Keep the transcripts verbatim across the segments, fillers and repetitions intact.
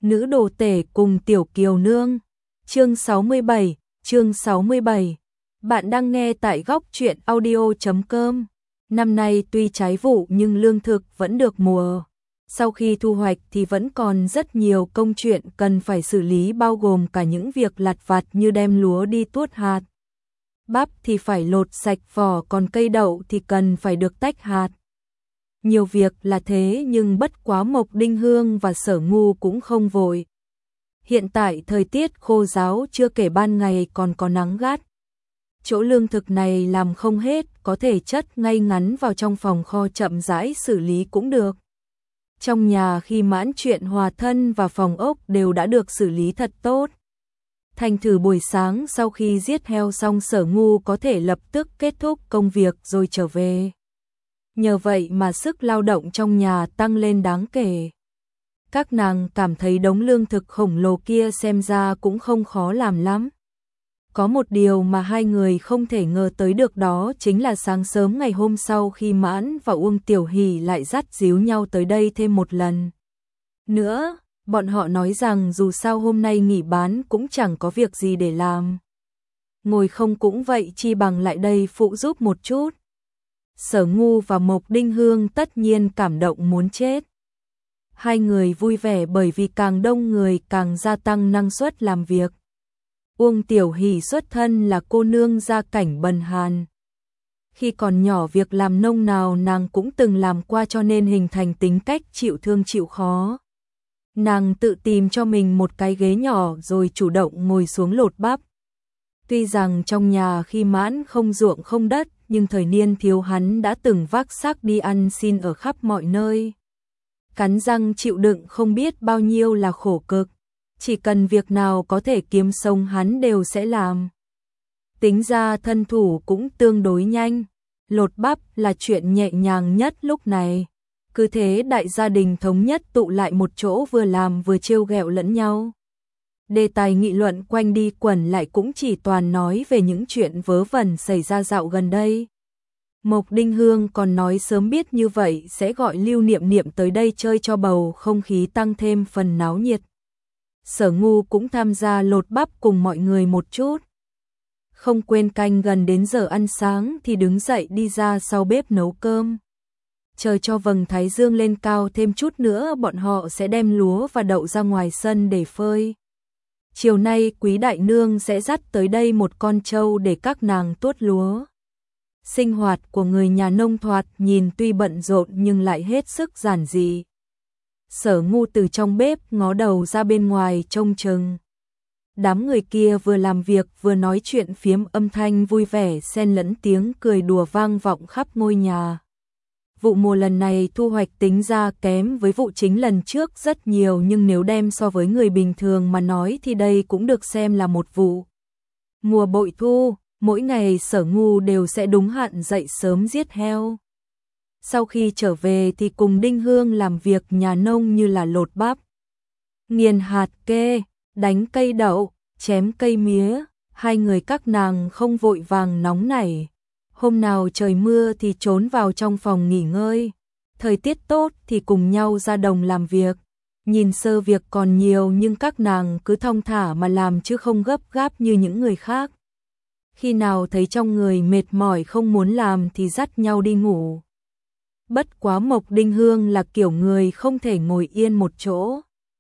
Nữ đồ tể cùng Tiểu Kiều Nương. Chương sáu mươi bảy, chương sáu mươi bảy. Bạn đang nghe tại góc truyện audio chấm com. Năm nay tuy trái vụ nhưng lương thực vẫn được mùa. Sau khi thu hoạch thì vẫn còn rất nhiều công chuyện cần phải xử lý, bao gồm cả những việc lặt vặt như đem lúa đi tuốt hạt. Bắp thì phải lột sạch vỏ, còn cây đậu thì cần phải được tách hạt. Nhiều việc là thế, nhưng bất quá Mộc Đinh Hương và Sở Ngu cũng không vội. Hiện tại thời tiết khô ráo, chưa kể ban ngày còn có nắng gắt. Chỗ lương thực này làm không hết, có thể chất ngay ngắn vào trong phòng kho chậm rãi xử lý cũng được. Trong nhà khi mãn chuyện hòa thân và phòng ốc đều đã được xử lý thật tốt. Thành thử buổi sáng sau khi giết heo xong, Sở Ngu có thể lập tức kết thúc công việc rồi trở về. Nhờ vậy mà sức lao động trong nhà tăng lên đáng kể. Các nàng cảm thấy đống lương thực khổng lồ kia xem ra cũng không khó làm lắm. Có một điều mà hai người không thể ngờ tới được, đó chính là sáng sớm ngày hôm sau khi Mãn và Uông Tiểu Hỷ lại dắt díu nhau tới đây thêm một lần nữa. Bọn họ nói rằng dù sao hôm nay nghỉ bán cũng chẳng có việc gì để làm. Ngồi không cũng vậy, chi bằng lại đây phụ giúp một chút. Sở Ngu và Mộc Đinh Hương tất nhiên cảm động muốn chết. Hai người vui vẻ bởi vì càng đông người càng gia tăng năng suất làm việc. Uông Tiểu Hỷ xuất thân là cô nương gia cảnh bần hàn. Khi còn nhỏ việc làm nông nào nàng cũng từng làm qua, cho nên hình thành tính cách chịu thương chịu khó. Nàng tự tìm cho mình một cái ghế nhỏ rồi chủ động ngồi xuống lột bắp. Tuy rằng trong nhà khi Mãn không ruộng không đất, nhưng thời niên thiếu hắn đã từng vác xác đi ăn xin ở khắp mọi nơi. Cắn răng chịu đựng không biết bao nhiêu là khổ cực. Chỉ cần việc nào có thể kiếm sống hắn đều sẽ làm. Tính ra thân thủ cũng tương đối nhanh. Lột bắp là chuyện nhẹ nhàng nhất lúc này. Cứ thế đại gia đình thống nhất tụ lại một chỗ, vừa làm vừa trêu ghẹo lẫn nhau. Đề tài nghị luận quanh đi quẩn lại cũng chỉ toàn nói về những chuyện vớ vẩn xảy ra dạo gần đây. Mộc Đinh Hương còn nói sớm biết như vậy sẽ gọi Lưu Niệm Niệm tới đây chơi cho bầu không khí tăng thêm phần náo nhiệt. Sở Ngu cũng tham gia lột bắp cùng mọi người một chút. Không quên canh gần đến giờ ăn sáng thì đứng dậy đi ra sau bếp nấu cơm. Chờ cho vầng thái dương lên cao thêm chút nữa, bọn họ sẽ đem lúa và đậu ra ngoài sân để phơi. Chiều nay Quý đại nương sẽ dắt tới đây một con trâu để các nàng tuốt lúa. Sinh hoạt của người nhà nông thoạt nhìn tuy bận rộn nhưng lại hết sức giản dị. Sở Ngu từ trong bếp ngó đầu ra bên ngoài trông chừng. Đám người kia vừa làm việc vừa nói chuyện phiếm, âm thanh vui vẻ xen lẫn tiếng cười đùa vang vọng khắp ngôi nhà. Vụ mùa lần này thu hoạch tính ra kém với vụ chính lần trước rất nhiều, nhưng nếu đem so với người bình thường mà nói thì đây cũng được xem là một vụ mùa bội thu. Mỗi ngày Sở Ngu đều sẽ đúng hạn dậy sớm giết heo. Sau khi trở về thì cùng Đinh Hương làm việc nhà nông như là lột bắp, nghiền hạt kê, đánh cây đậu, chém cây mía. Hai người các nàng không vội vàng nóng nảy. Hôm nào trời mưa thì trốn vào trong phòng nghỉ ngơi. Thời tiết tốt thì cùng nhau ra đồng làm việc. Nhìn sơ việc còn nhiều nhưng các nàng cứ thong thả mà làm chứ không gấp gáp như những người khác. Khi nào thấy trong người mệt mỏi không muốn làm thì dắt nhau đi ngủ. Bất quá Mộc Đinh Hương là kiểu người không thể ngồi yên một chỗ.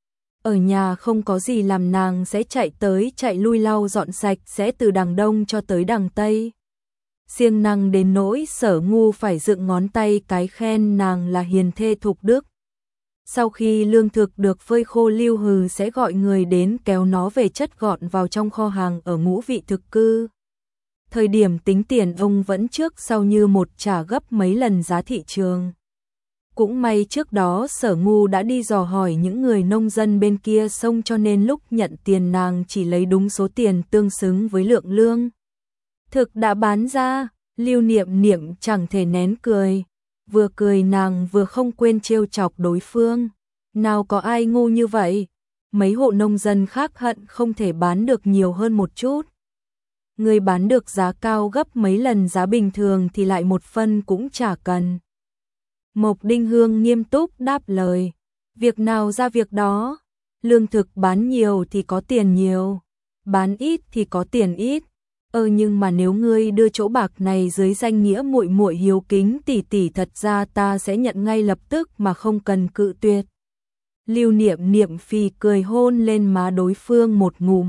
Ở nhà không có gì làm nàng sẽ chạy tới chạy lui lau dọn sạch sẽ từ đằng đông cho tới đằng tây. Siêng năng đến nỗi Sở Ngu phải dựng ngón tay cái khen nàng là hiền thê thục đức. Sau khi lương thực được phơi khô, Lưu Hừ sẽ gọi người đến kéo nó về chất gọn vào trong kho hàng ở Ngũ Vị thực cư. Thời điểm tính tiền ông vẫn trước sau như một, trả gấp mấy lần giá thị trường. Cũng may trước đó Sở Ngu đã đi dò hỏi những người nông dân bên kia sông, cho nên lúc nhận tiền nàng chỉ lấy đúng số tiền tương xứng với lượng lương thực đã bán ra. Lưu Niệm Niệm chẳng thể nén cười. Vừa cười nàng vừa không quên trêu chọc đối phương. Nào có ai ngu như vậy. Mấy hộ nông dân khác hận không thể bán được nhiều hơn một chút. Người bán được giá cao gấp mấy lần giá bình thường thì lại một phân cũng chả cần. Mộc Đinh Hương nghiêm túc đáp lời. Việc nào ra việc đó. Lương thực bán nhiều thì có tiền nhiều, bán ít thì có tiền ít. Ơ nhưng mà nếu ngươi đưa chỗ bạc này dưới danh nghĩa muội muội hiếu kính tỷ tỷ, thật ra ta sẽ nhận ngay lập tức mà không cần cự tuyệt. Lưu Niệm Niệm phì cười hôn lên má đối phương một ngụm.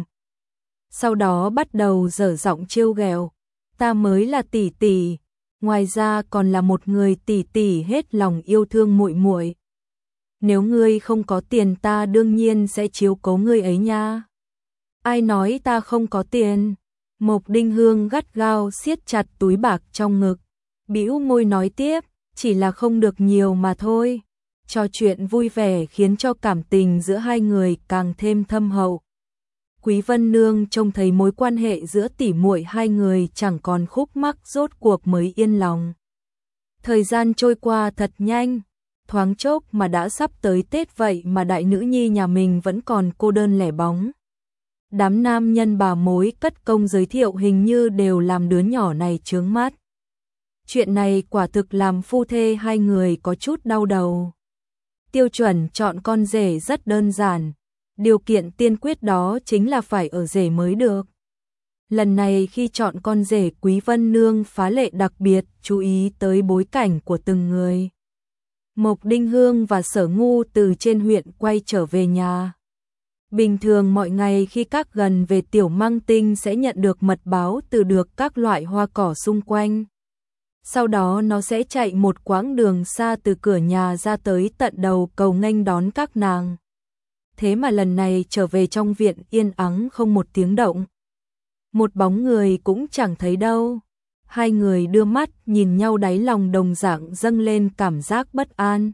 Sau đó bắt đầu dở giọng trêu ghẹo, ta mới là tỷ tỷ, ngoài ra còn là một người tỷ tỷ hết lòng yêu thương muội muội. Nếu ngươi không có tiền ta đương nhiên sẽ chiếu cố ngươi ấy nha. Ai nói ta không có tiền? Mộc Đinh Hương gắt gao siết chặt túi bạc trong ngực, bĩu môi nói tiếp, chỉ là không được nhiều mà thôi. Trò chuyện vui vẻ khiến cho cảm tình giữa hai người càng thêm thâm hậu. Quý Vân Nương trông thấy mối quan hệ giữa tỷ muội hai người chẳng còn khúc mắc, rốt cuộc mới yên lòng. Thời gian trôi qua thật nhanh, thoáng chốc mà đã sắp tới Tết vậy mà đại nữ nhi nhà mình vẫn còn cô đơn lẻ bóng. Đám nam nhân bà mối cất công giới thiệu hình như đều làm đứa nhỏ này chướng mắt. Chuyện này quả thực làm phu thê hai người có chút đau đầu. Tiêu chuẩn chọn con rể rất đơn giản, điều kiện tiên quyết đó chính là phải ở rể mới được. Lần này khi chọn con rể, Quý Vân Nương phá lệ đặc biệt chú ý tới bối cảnh của từng người. Mộc Đinh Hương và Sở Ngu từ trên huyện quay trở về nhà. Bình thường mọi ngày khi các gần về Tiểu Mang Tinh sẽ nhận được mật báo từ được các loại hoa cỏ xung quanh. Sau đó nó sẽ chạy một quãng đường xa từ cửa nhà ra tới tận đầu cầu nghênh đón các nàng. Thế mà lần này trở về trong viện yên ắng không một tiếng động. Một bóng người cũng chẳng thấy đâu. Hai người đưa mắt nhìn nhau, đáy lòng đồng dạng dâng lên cảm giác bất an.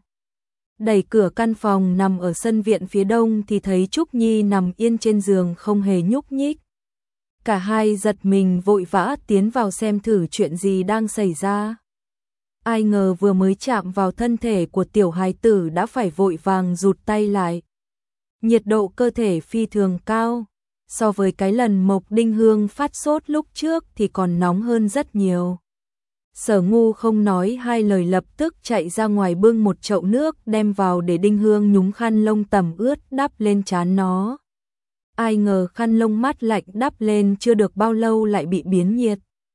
Đẩy cửa căn phòng nằm ở sân viện phía đông thì thấy Trúc Nhi nằm yên trên giường không hề nhúc nhích. Cả hai giật mình vội vã tiến vào xem thử chuyện gì đang xảy ra. Ai ngờ vừa mới chạm vào thân thể của tiểu hài tử đã phải vội vàng rụt tay lại. Nhiệt độ cơ thể phi thường cao, so với cái lần Mộc Đinh Hương phát sốt lúc trước thì còn nóng hơn rất nhiều. Sở Ngu không nói hai lời lập tức chạy ra ngoài bưng một chậu nước đem vào để Đinh Hương nhúng khăn lông tẩm ướt đắp lên trán nó. Ai ngờ khăn lông mát lạnh đắp lên chưa được bao lâu lại bị biến nhiệt.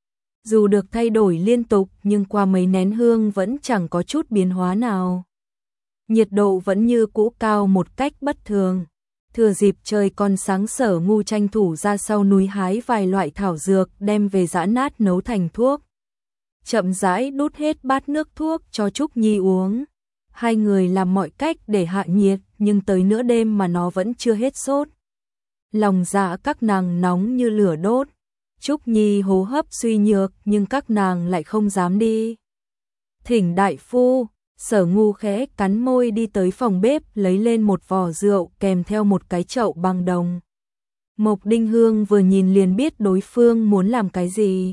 Dù được thay đổi liên tục nhưng qua mấy nén hương vẫn chẳng có chút biến hóa nào. Nhiệt độ vẫn như cũ cao một cách bất thường. Thừa dịp trời còn sáng, Sở Ngu tranh thủ ra sau núi hái vài loại thảo dược đem về giã nát nấu thành thuốc. Chậm rãi đút hết bát nước thuốc cho Trúc Nhi uống. Hai người làm mọi cách để hạ nhiệt nhưng tới nửa đêm mà nó vẫn chưa hết sốt. Lòng dạ các nàng nóng như lửa đốt. Trúc Nhi hô hấp suy nhược nhưng các nàng lại không dám đi. Thỉnh đại phu. Sở Ngu khẽ cắn môi đi tới phòng bếp lấy lên một vò rượu kèm theo một cái chậu bằng đồng. Mộc Đinh Hương vừa nhìn liền biết đối phương muốn làm cái gì.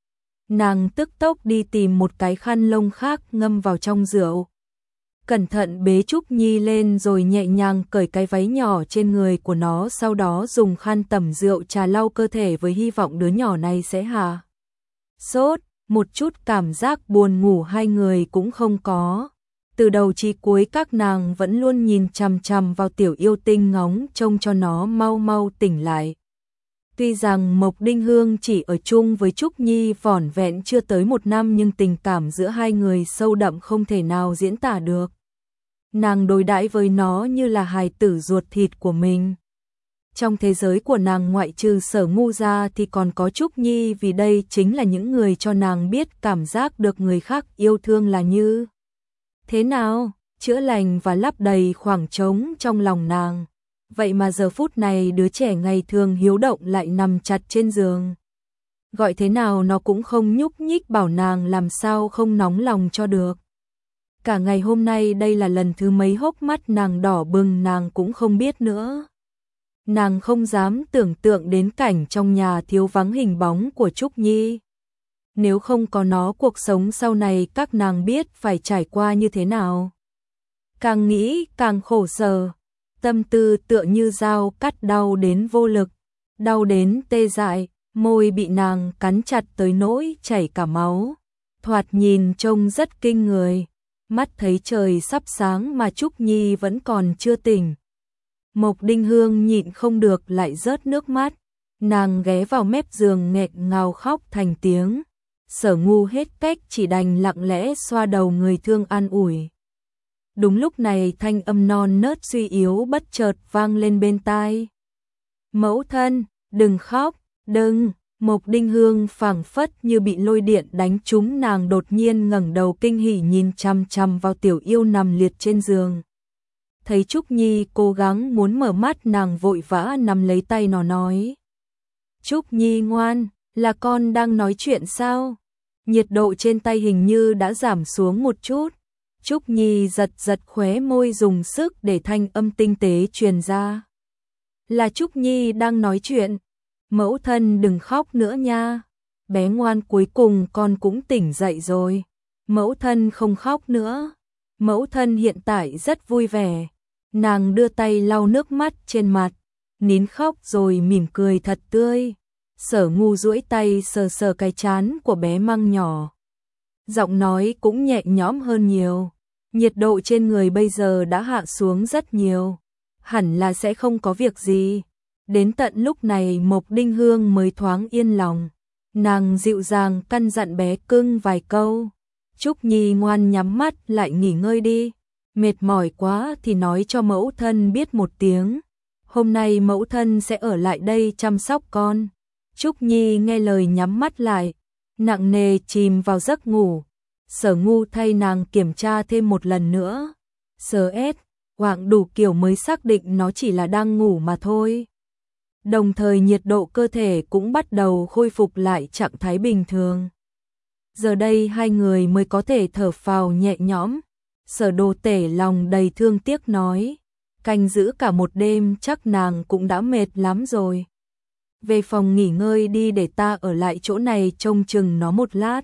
Nàng tức tốc đi tìm một cái khăn lông khác ngâm vào trong rượu. Cẩn thận bế Trúc Nhi lên rồi nhẹ nhàng cởi cái váy nhỏ trên người của nó, sau đó dùng khăn tẩm rượu trà lau cơ thể với hy vọng đứa nhỏ này sẽ hạ sốt. Một chút cảm giác buồn ngủ hai người cũng không có. Từ đầu chí cuối các nàng vẫn luôn nhìn chằm chằm vào tiểu yêu tinh, ngóng trông cho nó mau mau tỉnh lại. Tuy rằng Mộc Đinh Hương chỉ ở chung với Trúc Nhi vỏn vẹn chưa tới một năm nhưng tình cảm giữa hai người sâu đậm không thể nào diễn tả được. Nàng đối đãi với nó như là hài tử ruột thịt của mình. Trong thế giới của nàng ngoại trừ Sở Ngu ra thì còn có Trúc Nhi, vì đây chính là những người cho nàng biết cảm giác được người khác yêu thương là như thế nào, chữa lành và lấp đầy khoảng trống trong lòng nàng. Vậy mà giờ phút này đứa trẻ ngày thường hiếu động lại nằm chặt trên giường. Gọi thế nào nó cũng không nhúc nhích, bảo nàng làm sao không nóng lòng cho được. Cả ngày hôm nay đây là lần thứ mấy hốc mắt nàng đỏ bừng nàng cũng không biết nữa. Nàng không dám tưởng tượng đến cảnh trong nhà thiếu vắng hình bóng của Trúc Nhi. Nếu không có nó, cuộc sống sau này các nàng biết phải trải qua như thế nào. Càng nghĩ càng khổ sở, tâm tư tựa như dao cắt, đau đến vô lực, đau đến tê dại, môi bị nàng cắn chặt tới nỗi chảy cả máu. Thoạt nhìn trông rất kinh người, mắt thấy trời sắp sáng mà Trúc Nhi vẫn còn chưa tỉnh. Mộc Đinh Hương nhịn không được lại rớt nước mắt, nàng ghé vào mép giường nghẹn ngào khóc thành tiếng. Sở Ngu hết cách chỉ đành lặng lẽ xoa đầu người thương an ủi. Đúng lúc này thanh âm non nớt suy yếu bất chợt vang lên bên tai. Mẫu thân, đừng khóc, đừng. Mộc Đinh Hương phảng phất như bị lôi điện đánh trúng, nàng đột nhiên ngẩng đầu kinh hỉ nhìn chằm chằm vào tiểu yêu nằm liệt trên giường. Thấy Trúc Nhi cố gắng muốn mở mắt, nàng vội vã nắm lấy tay nó nói. Trúc Nhi ngoan, là con đang nói chuyện sao? Nhiệt độ trên tay hình như đã giảm xuống một chút. Trúc Nhi giật giật khóe môi dùng sức để thanh âm tinh tế truyền ra. Là Trúc Nhi đang nói chuyện. Mẫu thân đừng khóc nữa nha. Bé ngoan, cuối cùng con cũng tỉnh dậy rồi. Mẫu thân không khóc nữa. Mẫu thân hiện tại rất vui vẻ. Nàng đưa tay lau nước mắt trên mặt, nín khóc rồi mỉm cười thật tươi. Sở Ngu duỗi tay sờ sờ cái trán của bé Măng nhỏ. Giọng nói cũng nhẹ nhõm hơn nhiều. Nhiệt độ trên người bây giờ đã hạ xuống rất nhiều. Hẳn là sẽ không có việc gì. Đến tận lúc này Mộc Đinh Hương mới thoáng yên lòng. Nàng dịu dàng căn dặn bé cưng vài câu. Trúc Nhi ngoan, nhắm mắt lại nghỉ ngơi đi. Mệt mỏi quá thì nói cho mẫu thân biết một tiếng. Hôm nay mẫu thân sẽ ở lại đây chăm sóc con. Trúc Nhi nghe lời nhắm mắt lại, nặng nề chìm vào giấc ngủ. Sở Ngu thay nàng kiểm tra thêm một lần nữa. Sờ ét, hoạng đủ kiểu mới xác định nó chỉ là đang ngủ mà thôi. Đồng thời nhiệt độ cơ thể cũng bắt đầu khôi phục lại trạng thái bình thường. Giờ đây hai người mới có thể thở phào nhẹ nhõm. Sở Đồ Tể lòng đầy thương tiếc nói, canh giữ cả một đêm chắc nàng cũng đã mệt lắm rồi. Về phòng nghỉ ngơi đi, để ta ở lại chỗ này trông chừng nó một lát.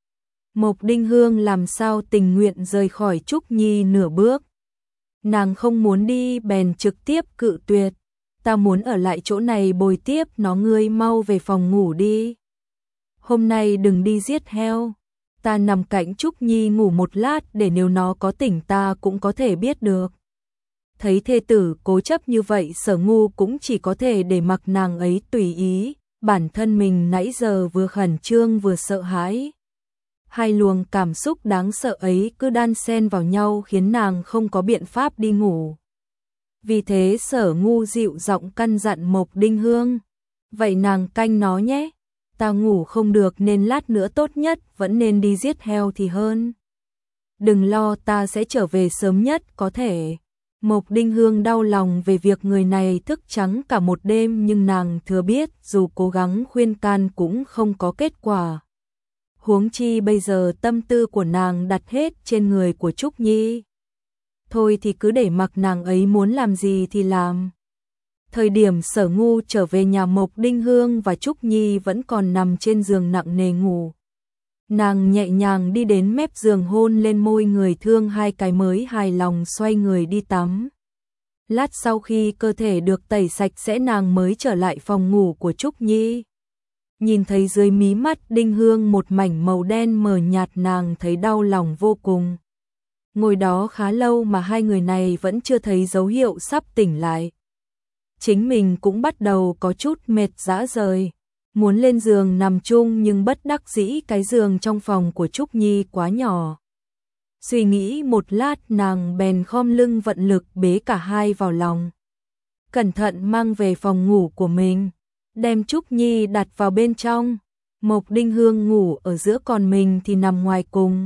Mộc Đinh Hương làm sao tình nguyện rời khỏi Trúc Nhi nửa bước. Nàng không muốn đi bèn trực tiếp cự tuyệt. Ta muốn ở lại chỗ này bồi tiếp nó, ngươi mau về phòng ngủ đi. Hôm nay đừng đi giết heo. Ta nằm cạnh Trúc Nhi ngủ một lát để nếu nó có tỉnh ta cũng có thể biết được. Thấy thê tử cố chấp như vậy, Sở Ngu cũng chỉ có thể để mặc nàng ấy tùy ý. Bản thân mình nãy giờ vừa khẩn trương vừa sợ hãi. Hai luồng cảm xúc đáng sợ ấy cứ đan xen vào nhau khiến nàng không có biện pháp đi ngủ. Vì thế Sở Ngu dịu giọng căn dặn Mộc Đinh Hương. Vậy nàng canh nó nhé. Ta ngủ không được nên lát nữa tốt nhất vẫn nên đi giết heo thì hơn. Đừng lo, ta sẽ trở về sớm nhất có thể. Mộc Đinh Hương đau lòng về việc người này thức trắng cả một đêm, nhưng nàng thừa biết dù cố gắng khuyên can cũng không có kết quả. Huống chi bây giờ tâm tư của nàng đặt hết trên người của Trúc Nhi. Thôi thì cứ để mặc nàng ấy muốn làm gì thì làm. Thời điểm Sở Ngu trở về nhà, Mộc Đinh Hương và Trúc Nhi vẫn còn nằm trên giường nặng nề ngủ. Nàng nhẹ nhàng đi đến mép giường hôn lên môi người thương hai cái mới hài lòng xoay người đi tắm. Lát sau khi cơ thể được tẩy sạch sẽ, nàng mới trở lại phòng ngủ của Trúc Nhi. Nhìn thấy dưới mí mắt Đinh Hương một mảnh màu đen mờ nhạt, nàng thấy đau lòng vô cùng. Ngồi đó khá lâu mà hai người này vẫn chưa thấy dấu hiệu sắp tỉnh lại. Chính mình cũng bắt đầu có chút mệt rã rời, muốn lên giường nằm chung nhưng bất đắc dĩ cái giường trong phòng của Trúc Nhi quá nhỏ. Suy nghĩ một lát, nàng bèn khom lưng vận lực bế cả hai vào lòng. Cẩn thận mang về phòng ngủ của mình, đem Trúc Nhi đặt vào bên trong. Mộc Đinh Hương ngủ ở giữa còn mình thì nằm ngoài cùng.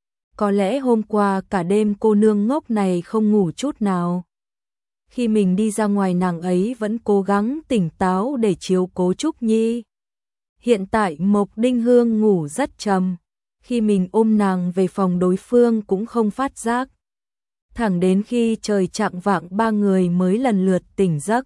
Có lẽ hôm qua cả đêm cô nương ngốc này không ngủ chút nào. Khi mình đi ra ngoài, nàng ấy vẫn cố gắng tỉnh táo để chiếu cố Trúc Nhi. Hiện tại Mộc Đinh Hương ngủ rất trầm. Khi mình ôm nàng về phòng, đối phương cũng không phát giác. Thẳng đến khi trời chạng vạng, ba người mới lần lượt tỉnh giấc.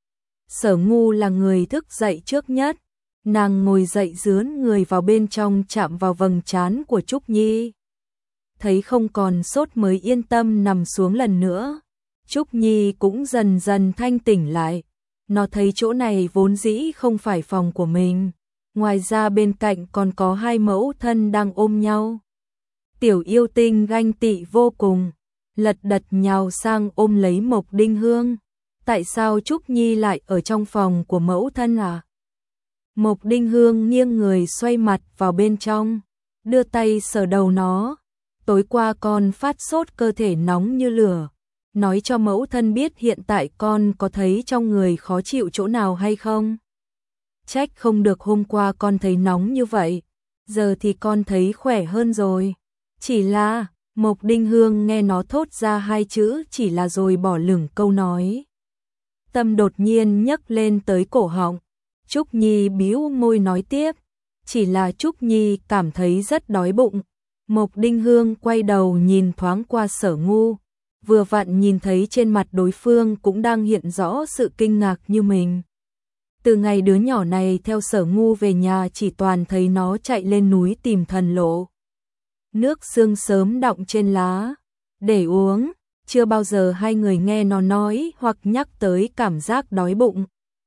Sở Ngu là người thức dậy trước nhất. Nàng ngồi dậy dướn người vào bên trong, chạm vào vầng trán của Trúc Nhi. Thấy không còn sốt mới yên tâm nằm xuống lần nữa. Trúc Nhi cũng dần dần thanh tỉnh lại. Nó thấy chỗ này vốn dĩ không phải phòng của mình. Ngoài ra bên cạnh còn có hai mẫu thân đang ôm nhau. Tiểu yêu tinh ganh tị vô cùng, lật đật nhào sang ôm lấy Mộc Đinh Hương. tại sao Trúc Nhi lại ở trong phòng của mẫu thân à? Mộc Đinh Hương nghiêng người xoay mặt vào bên trong, đưa tay sờ đầu nó. Tối qua con phát sốt, cơ thể nóng như lửa. Nói cho mẫu thân biết hiện tại con có thấy trong người khó chịu chỗ nào hay không? Trách không được hôm qua con thấy nóng như vậy, giờ thì con thấy khỏe hơn rồi. Chỉ là, Mộc Đinh Hương nghe nó thốt ra hai chữ chỉ là rồi bỏ lửng câu nói. Tâm đột nhiên nhấc lên tới cổ họng. Trúc Nhi bĩu môi nói tiếp, chỉ là Trúc Nhi cảm thấy rất đói bụng. Mộc Đinh Hương quay đầu nhìn thoáng qua Sở Ngu, vừa vặn nhìn thấy trên mặt đối phương cũng đang hiện rõ sự kinh ngạc như mình. Từ ngày đứa nhỏ này theo Sở Ngu về nhà chỉ toàn thấy nó chạy lên núi tìm thần lộ. Nước sương sớm đọng trên lá, để uống, chưa bao giờ hai người nghe nó nói hoặc nhắc tới cảm giác đói bụng.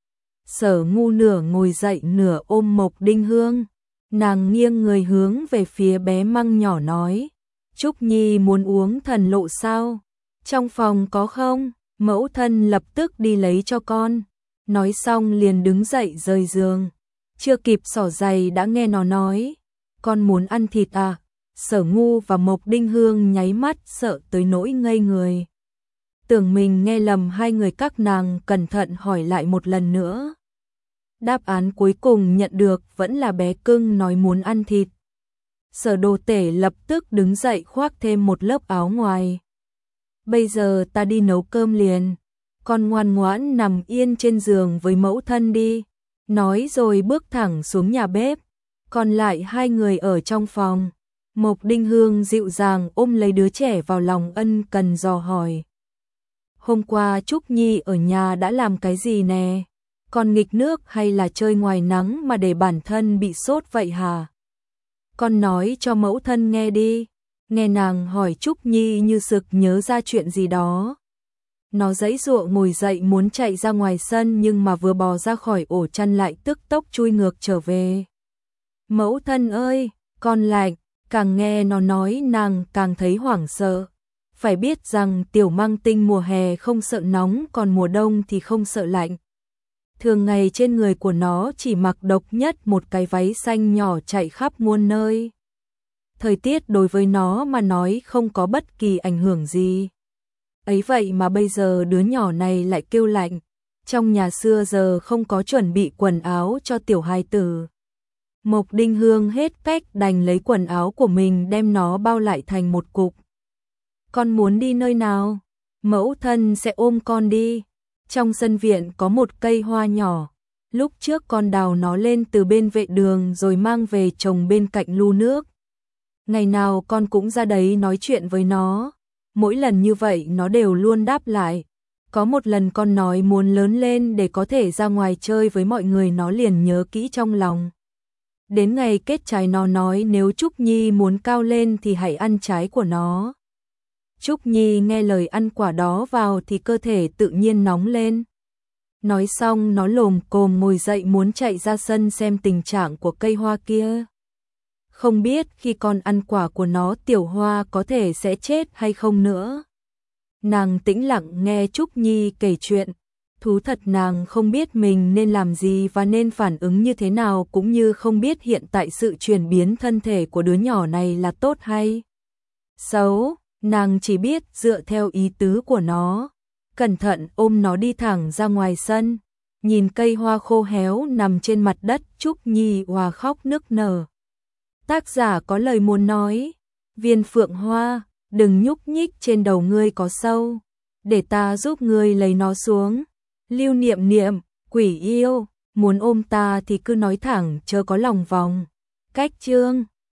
Sở Ngu nửa ngồi dậy nửa ôm Mộc Đinh Hương, nàng nghiêng người hướng về phía bé măng nhỏ nói, Trúc Nhi muốn uống thần lộ sao? Trong phòng có không? Mẫu thân lập tức đi lấy cho con. Nói xong liền đứng dậy rời giường. Chưa kịp xỏ giày đã nghe nó nói, con muốn ăn thịt à? Sở Ngu và Mộc Đinh Hương nháy mắt sợ tới nỗi ngây người. Tưởng mình nghe lầm, hai người các nàng cẩn thận hỏi lại một lần nữa. Đáp án cuối cùng nhận được vẫn là bé cưng nói muốn ăn thịt. Sở Đồ Tể lập tức đứng dậy khoác thêm một lớp áo ngoài. Bây giờ ta đi nấu cơm liền, con ngoan ngoãn nằm yên trên giường với mẫu thân đi. Nói rồi bước thẳng xuống nhà bếp, còn lại hai người ở trong phòng. Mộc Đinh Hương dịu dàng ôm lấy đứa trẻ vào lòng, ân cần dò hỏi. Hôm qua Trúc Nhi ở nhà đã làm cái gì nè? Con nghịch nước hay là chơi ngoài nắng mà để bản thân bị sốt vậy hả? Con nói cho mẫu thân nghe đi. Nghe nàng hỏi, Trúc Nhi như sực nhớ ra chuyện gì đó. Nó giãy giụa ngồi dậy muốn chạy ra ngoài sân, nhưng mà vừa bò ra khỏi ổ chăn lại tức tốc chui ngược trở về. Mẫu thân ơi, con lạnh. Càng nghe nó nói nàng càng thấy hoảng sợ. Phải biết rằng tiểu mang tinh mùa hè không sợ nóng, còn mùa đông thì không sợ lạnh. Thường ngày trên người của nó chỉ mặc độc nhất một cái váy xanh nhỏ chạy khắp muôn nơi. Thời tiết đối với nó mà nói không có bất kỳ ảnh hưởng gì. Ấy vậy mà bây giờ đứa nhỏ này lại kêu lạnh. Trong nhà xưa giờ không có chuẩn bị quần áo cho tiểu hài tử. Mộc Đinh Hương hết cách đành lấy quần áo của mình đem nó bao lại thành một cục. Con muốn đi nơi nào? Mẫu thân sẽ ôm con đi. Trong sân viện có một cây hoa nhỏ. Lúc trước con đào nó lên từ bên vệ đường rồi mang về trồng bên cạnh lu nước. Ngày nào con cũng ra đấy nói chuyện với nó. Mỗi lần như vậy nó đều luôn đáp lại. Có một lần con nói muốn lớn lên để có thể ra ngoài chơi với mọi người, nó liền nhớ kỹ trong lòng. Đến ngày kết trái nó nói nếu Trúc Nhi muốn cao lên thì hãy ăn trái của nó. Trúc Nhi nghe lời ăn quả đó vào thì cơ thể tự nhiên nóng lên. Nói xong nó lồm cồm ngồi dậy muốn chạy ra sân xem tình trạng của cây hoa kia. Không biết khi con ăn quả của nó tiểu hoa có thể sẽ chết hay không nữa. Nàng tĩnh lặng nghe Trúc Nhi kể chuyện. Thú thật nàng không biết mình nên làm gì và nên phản ứng như thế nào, cũng như không biết hiện tại sự chuyển biến thân thể của đứa nhỏ này là tốt hay xấu. Nàng chỉ biết dựa theo ý tứ của nó, cẩn thận ôm nó đi thẳng ra ngoài sân. Nhìn cây hoa khô héo nằm trên mặt đất, Trúc Nhi òa khóc nức nở. Tác giả có lời muốn nói, viên phượng hoa, đừng nhúc nhích, trên đầu ngươi có sâu, để ta giúp ngươi lấy nó xuống. Lưu Niệm Niệm, quỷ yêu, muốn ôm ta thì cứ nói thẳng chớ có lòng vòng. Cách chương